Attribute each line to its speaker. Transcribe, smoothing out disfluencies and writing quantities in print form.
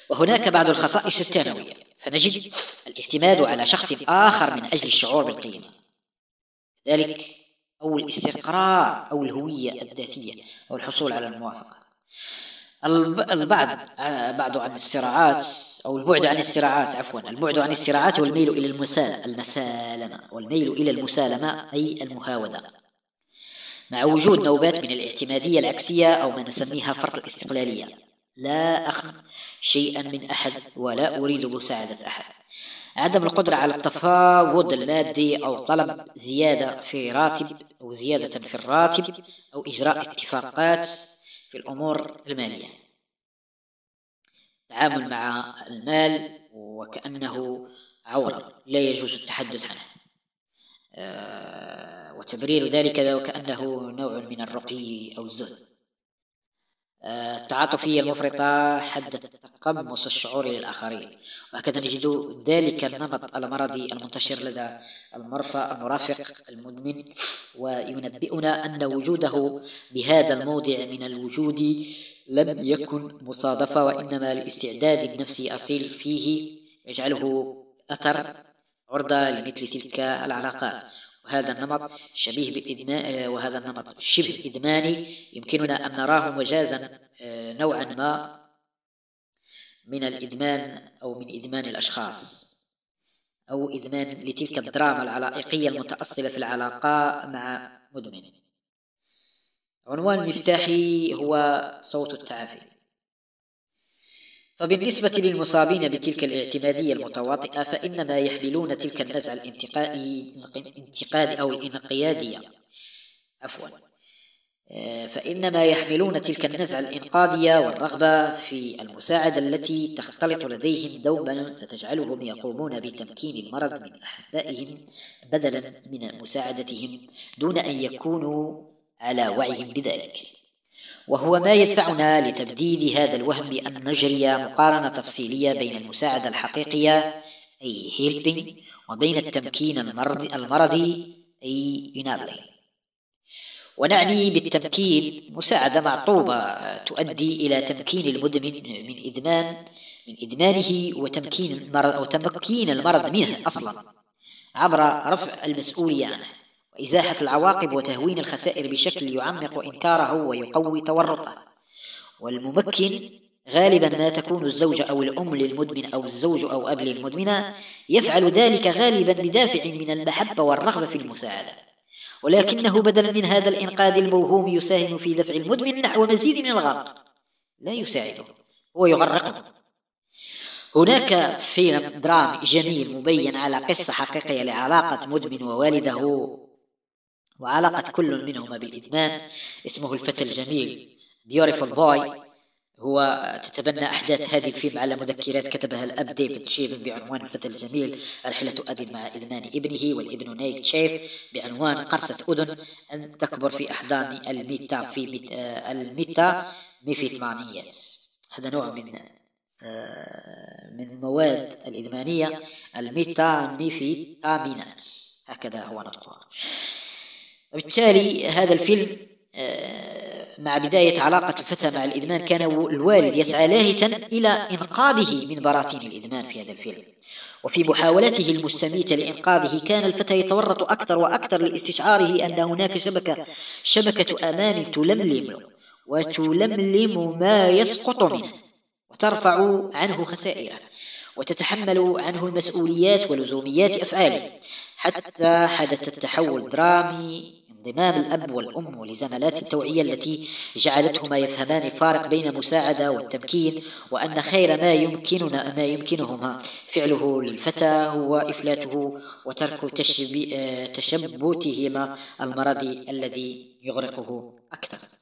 Speaker 1: وهناك بعض الخصائص الثانوية، فنجد الاعتماد على شخص آخر من أجل الشعور بالقيمة، ذلك أو الاستقرار أو الهوية الذاتية أو الحصول على الموافقة. البعد عن الصراعات أو البعد عن الصراعات، البعد عن الصراعات والميل إلى المسالمة، والميل إلى المسالمة أي المهاودة، مع وجود نوبات من الاعتمادية العكسية أو ما نسميها فرط الاستقلالية. لا أخذ شيئا من أحد ولا أريد مساعدة أحد. عدم القدرة على التفاوض المادي أو طلب زيادة في راتب أو زيادة في الراتب أو إجراء اتفاقات في الأمور المالية. التعامل مع المال وكأنه عورة لا يجوز التحدث عنه، وتبرير ذلك وكأنه نوع من الرقي أو الزهد. التعاطفية المفرطة حد التقمص الشعوري للآخرين، وهكذا نجد ذلك النمط المرضي المنتشر لدى المرافق المدمن، وينبئنا أن وجوده بهذا الموضع من الوجود لم يكن مصادفة، وإنما الاستعداد النفسي أصيل فيه يجعله أثر عرضة لمثل تلك العلاقات. وهذا النمط شبه إدماني يمكننا أن نراه مجازا نوعا ما من الإدمان أو من إدمان الأشخاص أو إدمان لتلك الدراما العلائقية المتأصلة في العلاقة مع مدمن. عنوان مفتاحي هو صوت التعافي. فبالنسبة للمصابين بتلك الاعتمادية المتواطئة فإنما يحملون تلك النزعة الانتقادي أو الانقيادية فإنما يحملون تلك النزعة الإنقاذية والرغبة في المساعدة التي تختلط لديهم دوما، فتجعلهم يقومون بتمكين المرض من أحبائهم بدلا من مساعدتهم دون أن يكونوا على وعي بذلك. وهو ما يدفعنا لتبديد هذا الوهم بأن نجري مقارنة تفصيلية بين المساعدة الحقيقية أي هيلبينج وبين التمكين المرضي أي ينابلينج. ونعني بالتمكين مساعدة معطوبة تؤدي إلى تمكين المدمن من إدمانه وتمكين المرض منه أصلا عبر رفع المسؤولية عنه وإزاحة العواقب وتهوين الخسائر بشكل يعمق إنكاره ويقوي تورطه. والممكن غالبا ما تكون الزوجة أو الأم للمدمن أو الزوج أو أب للمدمنة، يفعل ذلك غالبا بدافع من المحبة والرغبة في المساعدة، ولكنه بدلا من هذا الإنقاذ الموهوم يساهم في دفع المدمن نحو مزيد من الغرق، لا يساعده، هو يغرقه. هناك فيلم درامي جميل مبين على قصة حقيقية لعلاقة مدمن ووالده وعلاقة كل منهما بالإدمان، اسمه الفتى الجميل Beautiful Boy. هو تتبنى أحداث هذه الفيلم على مذكرات كتبها الأب ديفيد شيفن بعنوان الفتى الجميل، رحلة أب مع إدمان ابنه، والابن نيك شيف بعنوان قرصة أذن أن تكبر في أحضان الميثامفيتامينيات. هذا نوع من المواد الإدمانية الميثامفيتامينات، هكذا هو نطقها. وبالتالي هذا الفيلم مع بداية علاقة الفتى مع الإدمان كان الوالد يسعى لاهثا إلى إنقاذه من براثين الإدمان في هذا الفيلم، وفي محاولته المستميتة لإنقاذه كان الفتى يتورط أكثر وأكثر لاستشعاره أن هناك شبكة أمان تلملم ما يسقط منه وترفع عنه خسائره وتتحمل عنه المسؤوليات ولزوميات أفعاله، حتى حدث التحول الدرامي انضمام الأب والأم ولزملات التوعية التي جعلتهما يفهمان الفارق بين المساعدة والتمكين، وأن خير ما يمكنهما فعله للفتى هو إفلاته وترك تشبتهما المرضي الذي يغرقه أكثر.